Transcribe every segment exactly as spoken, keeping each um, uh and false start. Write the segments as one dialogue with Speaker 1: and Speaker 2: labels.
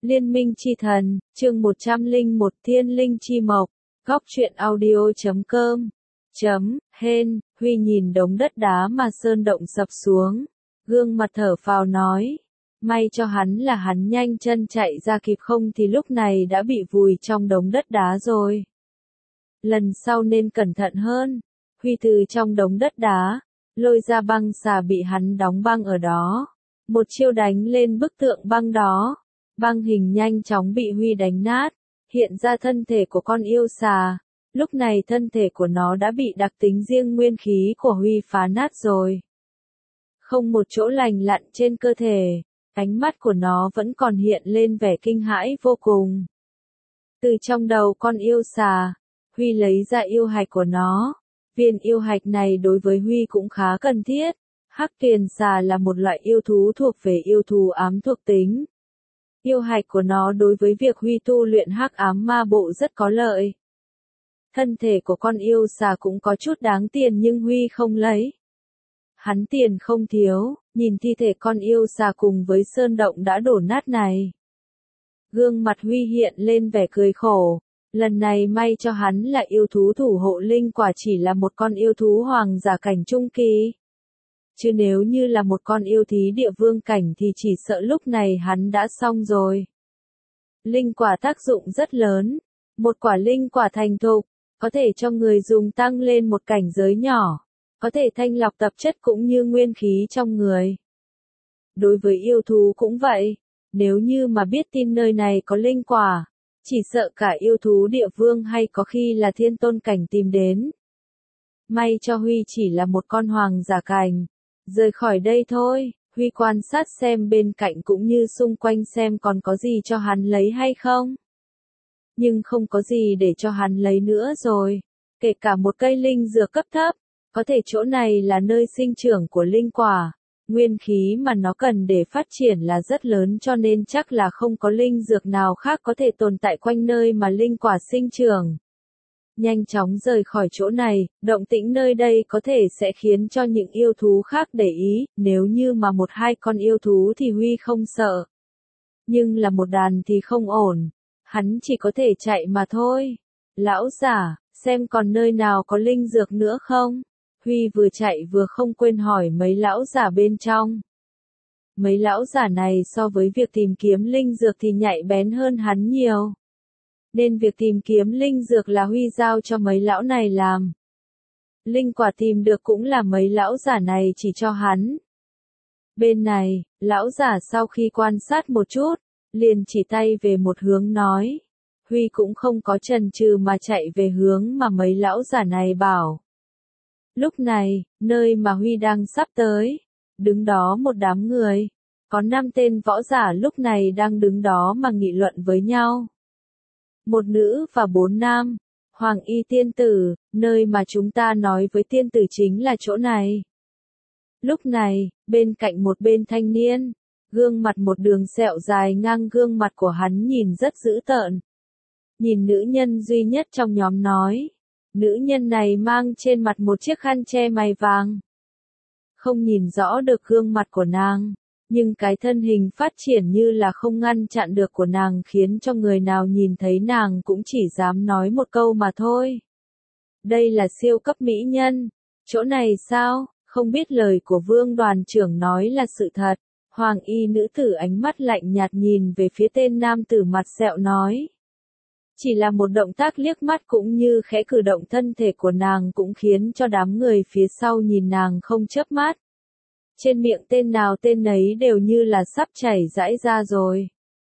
Speaker 1: Liên minh chi thần, chương một trăm lẻ một Thiên linh chi mộc, góc truyện audio chấm com, chấm, hên, Huy nhìn đống đất đá mà sơn động sập xuống, gương mặt thở phào nói, may cho hắn là hắn nhanh chân chạy ra kịp không thì lúc này đã bị vùi trong đống đất đá rồi. Lần sau nên cẩn thận hơn, Huy từ trong đống đất đá, lôi ra băng xà bị hắn đóng băng ở đó, một chiêu đánh lên bức tượng băng đó. Băng hình nhanh chóng bị Huy đánh nát, hiện ra thân thể của con yêu xà, lúc này thân thể của nó đã bị đặc tính riêng nguyên khí của Huy phá nát rồi. Không một chỗ lành lặn trên cơ thể, ánh mắt của nó vẫn còn hiện lên vẻ kinh hãi vô cùng. Từ trong đầu con yêu xà, Huy lấy ra yêu hạch của nó, viên yêu hạch này đối với Huy cũng khá cần thiết, hắc tuyền xà là một loại yêu thú thuộc về yêu thú ám thuộc tính. Yêu hạch của nó đối với việc Huy tu luyện hắc ám ma bộ rất có lợi. Thân thể của con yêu xà cũng có chút đáng tiền nhưng Huy không lấy. Hắn tiền không thiếu, nhìn thi thể con yêu xà cùng với sơn động đã đổ nát này. Gương mặt Huy hiện lên vẻ cười khổ, lần này may cho hắn là yêu thú thủ hộ linh quả chỉ là một con yêu thú hoàng giả cảnh trung kỳ. Chứ nếu như là một con yêu thí địa vương cảnh thì chỉ sợ lúc này hắn đã xong rồi. Linh quả tác dụng rất lớn. Một quả linh quả thành thục, có thể cho người dùng tăng lên một cảnh giới nhỏ, có thể thanh lọc tập chất cũng như nguyên khí trong người. Đối với yêu thú cũng vậy, nếu như mà biết tin nơi này có linh quả, chỉ sợ cả yêu thú địa vương hay có khi là thiên tôn cảnh tìm đến. May cho Huy chỉ là một con hoàng giả cảnh. Rời khỏi đây thôi, Huy quan sát xem bên cạnh cũng như xung quanh xem còn có gì cho hắn lấy hay không. Nhưng không có gì để cho hắn lấy nữa rồi, kể cả một cây linh dược cấp thấp, có thể chỗ này là nơi sinh trưởng của linh quả, nguyên khí mà nó cần để phát triển là rất lớn cho nên chắc là không có linh dược nào khác có thể tồn tại quanh nơi mà linh quả sinh trưởng. Nhanh chóng rời khỏi chỗ này, động tĩnh nơi đây có thể sẽ khiến cho những yêu thú khác để ý, nếu như mà một hai con yêu thú thì Huy không sợ. Nhưng là một đàn thì không ổn, hắn chỉ có thể chạy mà thôi. Lão giả, xem còn nơi nào có linh dược nữa không? Huy vừa chạy vừa không quên hỏi mấy lão giả bên trong. Mấy lão giả này so với việc tìm kiếm linh dược thì nhạy bén hơn hắn nhiều. Nên việc tìm kiếm linh dược là Huy giao cho mấy lão này làm. Linh quả tìm được cũng là mấy lão giả này chỉ cho hắn. Bên này, lão giả sau khi quan sát một chút, liền chỉ tay về một hướng nói. Huy cũng không có chần chừ mà chạy về hướng mà mấy lão giả này bảo. Lúc này, nơi mà Huy đang sắp tới, đứng đó một đám người. Có năm tên võ giả lúc này đang đứng đó mà nghị luận với nhau. Một nữ và bốn nam, Hoàng Y tiên tử, nơi mà chúng ta nói với tiên tử chính là chỗ này. Lúc này, bên cạnh một bên thanh niên, gương mặt một đường sẹo dài ngang gương mặt của hắn nhìn rất dữ tợn. Nhìn nữ nhân duy nhất trong nhóm nói, nữ nhân này mang trên mặt một chiếc khăn che mày vàng. Không nhìn rõ được gương mặt của nàng. Nhưng cái thân hình phát triển như là không ngăn chặn được của nàng khiến cho người nào nhìn thấy nàng cũng chỉ dám nói một câu mà thôi. Đây là siêu cấp mỹ nhân. Chỗ này sao, không biết lời của vương đoàn trưởng nói là sự thật. Hoàng y nữ tử ánh mắt lạnh nhạt nhìn về phía tên nam tử mặt sẹo nói. Chỉ là một động tác liếc mắt cũng như khẽ cử động thân thể của nàng cũng khiến cho đám người phía sau nhìn nàng không chớp mắt. Trên miệng tên nào tên nấy đều như là sắp chảy rãi ra rồi.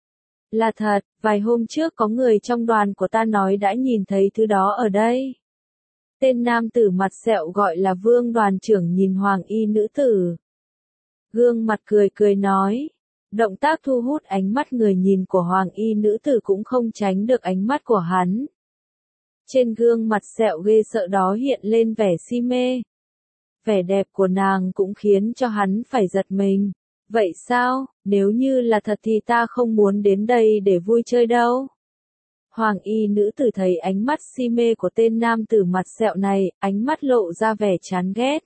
Speaker 1: Là thật, vài hôm trước có người trong đoàn của ta nói đã nhìn thấy thứ đó ở đây. Tên nam tử mặt sẹo gọi là vương đoàn trưởng nhìn hoàng y nữ tử. Gương mặt cười cười nói. Động tác thu hút ánh mắt người nhìn của hoàng y nữ tử cũng không tránh được ánh mắt của hắn. Trên gương mặt sẹo ghê sợ đó hiện lên vẻ si mê. Vẻ đẹp của nàng cũng khiến cho hắn phải giật mình. Vậy sao, nếu như là thật thì ta không muốn đến đây để vui chơi đâu. Hoàng y nữ tử thấy ánh mắt si mê của tên nam tử mặt sẹo này, ánh mắt lộ ra vẻ chán ghét.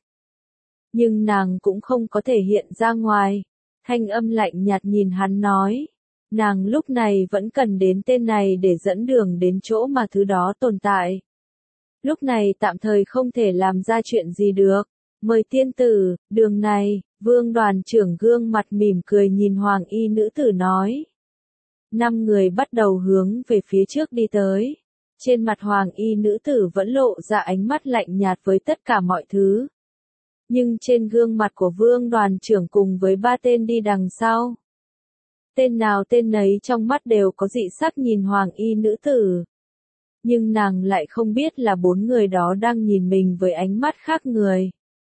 Speaker 1: Nhưng nàng cũng không có thể hiện ra ngoài. Thanh âm lạnh nhạt nhìn hắn nói. Nàng lúc này vẫn cần đến tên này để dẫn đường đến chỗ mà thứ đó tồn tại. Lúc này tạm thời không thể làm ra chuyện gì được. Mời tiên tử, đường này, Vương đoàn trưởng gương mặt mỉm cười nhìn hoàng y nữ tử nói. Năm người bắt đầu hướng về phía trước đi tới. Trên mặt hoàng y nữ tử vẫn lộ ra ánh mắt lạnh nhạt với tất cả mọi thứ. Nhưng trên gương mặt của vương đoàn trưởng cùng với ba tên đi đằng sau. Tên nào tên nấy trong mắt đều có dị sắc nhìn hoàng y nữ tử. Nhưng nàng lại không biết là bốn người đó đang nhìn mình với ánh mắt khác người.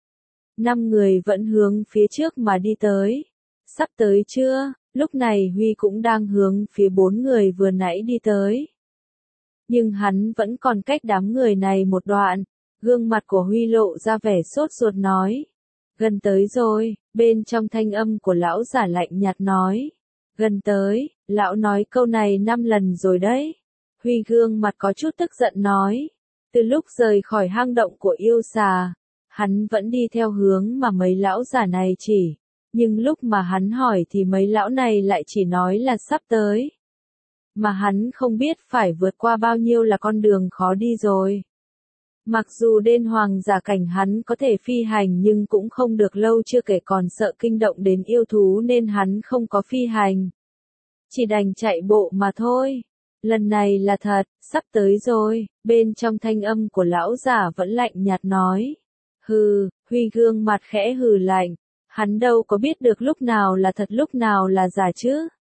Speaker 1: Năm người vẫn hướng phía trước mà đi tới. Sắp tới chưa? Lúc này Huy cũng đang hướng phía bốn người vừa nãy đi tới. Nhưng hắn vẫn còn cách đám người này một đoạn. Gương mặt của Huy lộ ra vẻ sốt ruột nói. Gần tới rồi, bên trong thanh âm của lão giả lạnh nhạt nói. Gần tới, lão nói câu này năm lần rồi đấy. Huy gương mặt có chút tức giận nói. Từ lúc rời khỏi hang động của yêu xà, hắn vẫn đi theo hướng mà mấy lão giả này chỉ. Nhưng lúc mà hắn hỏi thì mấy lão này lại chỉ nói là sắp tới. Mà hắn không biết phải vượt qua bao nhiêu là con đường khó đi rồi. Mặc dù đên hoàng giả cảnh hắn có thể phi hành nhưng cũng không được lâu, chưa kể còn sợ kinh động đến yêu thú nên hắn không có phi hành. Chỉ đành chạy bộ mà thôi. Lần này là thật, sắp tới rồi, bên trong thanh âm của lão giả vẫn lạnh nhạt nói. Hừ, Huy gương mặt khẽ hừ lạnh, hắn đâu có biết được lúc nào là thật lúc nào là giả chứ.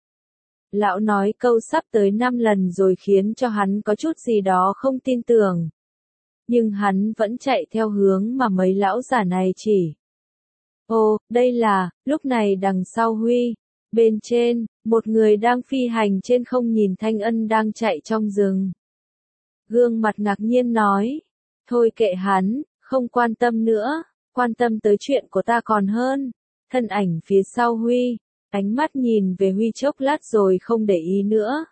Speaker 1: Lão nói câu sắp tới năm lần rồi khiến cho hắn có chút gì đó không tin tưởng. Nhưng hắn vẫn chạy theo hướng mà mấy lão giả này chỉ. Ồ, đây là, lúc này đằng sau Huy, bên trên, một người đang phi hành trên không nhìn Thanh Ân đang chạy trong rừng. Gương mặt ngạc nhiên nói, thôi kệ hắn, không quan tâm nữa, quan tâm tới chuyện của ta còn hơn. Thân ảnh phía sau Huy, ánh mắt nhìn về Huy chốc lát rồi không để ý nữa.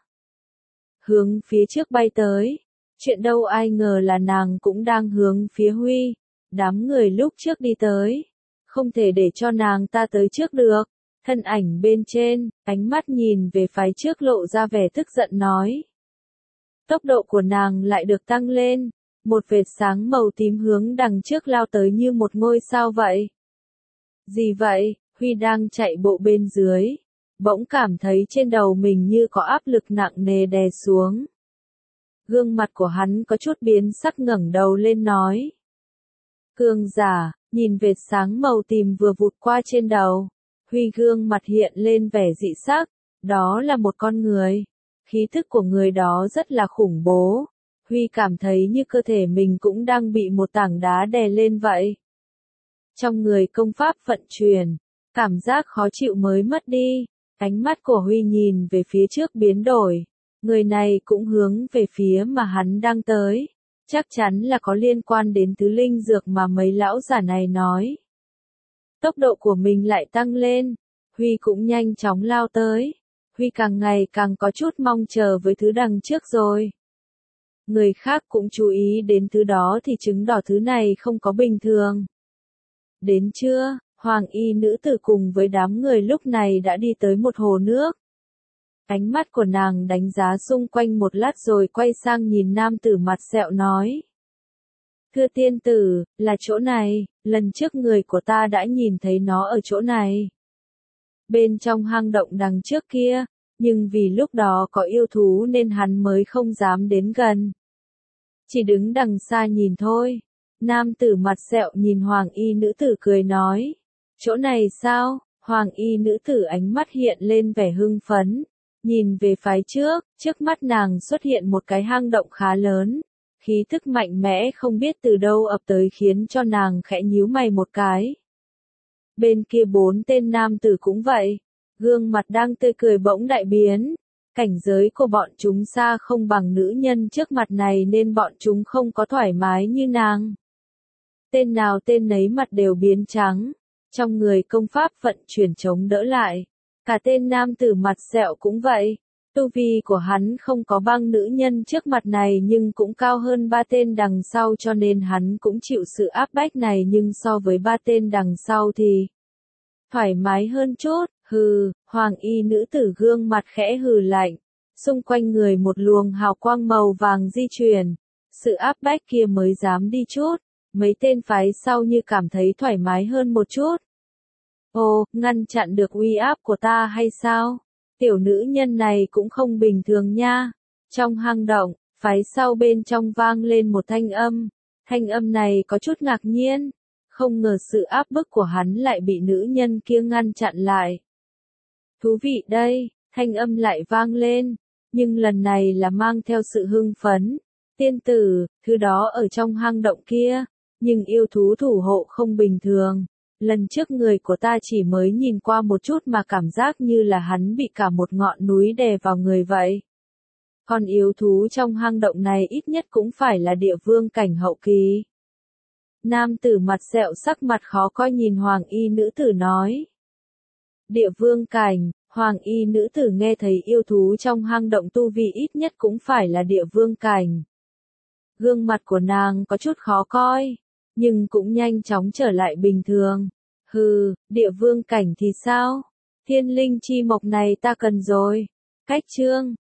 Speaker 1: Hướng phía trước bay tới. Chuyện đâu ai ngờ là nàng cũng đang hướng phía Huy. Đám người lúc trước đi tới. Không thể để cho nàng ta tới trước được. Thân ảnh bên trên, ánh mắt nhìn về phía trước lộ ra vẻ tức giận nói. Tốc độ của nàng lại được tăng lên. Một vệt sáng màu tím hướng đằng trước lao tới như một ngôi sao vậy. Gì vậy? Huy đang chạy bộ bên dưới. Bỗng cảm thấy trên đầu mình như có áp lực nặng nề đè xuống. Gương mặt của hắn có chút biến sắc ngẩng đầu lên nói. Cường giả, nhìn vệt sáng màu tím vừa vụt qua trên đầu. Huy gương mặt hiện lên vẻ dị sắc. Đó là một con người. Khí thức của người đó rất là khủng bố. Huy cảm thấy như cơ thể mình cũng đang bị một tảng đá đè lên vậy. Trong người công pháp vận chuyển, cảm giác khó chịu mới mất đi. Ánh mắt của Huy nhìn về phía trước biến đổi. Người này cũng hướng về phía mà hắn đang tới. Chắc chắn là có liên quan đến thứ linh dược mà mấy lão giả này nói. Tốc độ của mình lại tăng lên. Huy cũng nhanh chóng lao tới. Huy càng ngày càng có chút mong chờ với thứ đằng trước rồi. Người khác cũng chú ý đến thứ đó thì chứng tỏ thứ này không có bình thường. Đến trưa, hoàng y nữ tử cùng với đám người lúc này đã đi tới một hồ nước. Ánh mắt của nàng đánh giá xung quanh một lát rồi quay sang nhìn nam tử mặt sẹo nói. Thưa tiên tử, là chỗ này, lần trước người của ta đã nhìn thấy nó ở chỗ này. Bên trong hang động đằng trước kia, nhưng vì lúc đó có yêu thú nên hắn mới không dám đến gần. Chỉ đứng đằng xa nhìn thôi. Nam tử mặt sẹo nhìn hoàng y nữ tử cười nói. Chỗ này sao? Hoàng y nữ tử ánh mắt hiện lên vẻ hưng phấn. Nhìn về phía trước, trước mắt nàng xuất hiện một cái hang động khá lớn. Khí thức mạnh mẽ không biết từ đâu ập tới khiến cho nàng khẽ nhíu mày một cái. Bên kia bốn tên nam tử cũng vậy. Gương mặt đang tươi cười bỗng đại biến. Cảnh giới của bọn chúng xa không bằng nữ nhân trước mặt này nên bọn chúng không có thoải mái như nàng. Tên nào tên nấy mặt đều biến trắng. Trong người công pháp vận chuyển chống đỡ lại. Cả tên nam tử mặt sẹo cũng vậy. Tu vi của hắn không có băng nữ nhân trước mặt này nhưng cũng cao hơn ba tên đằng sau cho nên hắn cũng chịu sự áp bách này nhưng so với ba tên đằng sau thì thoải mái hơn chút. Hừ, hoàng y nữ tử gương mặt khẽ hừ lạnh. Xung quanh người một luồng hào quang màu vàng di chuyển. Sự áp bách kia mới dám đi chút. Mấy tên phái sau như cảm thấy thoải mái hơn một chút. Ồ, ngăn chặn được uy áp của ta hay sao? Tiểu nữ nhân này cũng không bình thường nha. Trong hang động, phái sau bên trong vang lên một thanh âm. Thanh âm này có chút ngạc nhiên. Không ngờ sự áp bức của hắn lại bị nữ nhân kia ngăn chặn lại. Thú vị đây, thanh âm lại vang lên. Nhưng lần này là mang theo sự hưng phấn. Tiên tử, thứ đó ở trong hang động kia. Nhưng yêu thú thủ hộ không bình thường. Lần trước người của ta chỉ mới nhìn qua một chút mà cảm giác như là hắn bị cả một ngọn núi đè vào người vậy. Còn yêu thú trong hang động này ít nhất cũng phải là địa vương cảnh hậu kỳ. Nam tử mặt sẹo sắc mặt khó coi nhìn hoàng y nữ tử nói. Địa vương cảnh, hoàng y nữ tử nghe thấy yêu thú trong hang động tu vi ít nhất cũng phải là địa vương cảnh. Gương mặt của nàng có chút khó coi, nhưng cũng nhanh chóng trở lại bình thường. Hừ, địa vương cảnh thì sao? Thiên linh chi mộc này ta cần rồi. Cách chương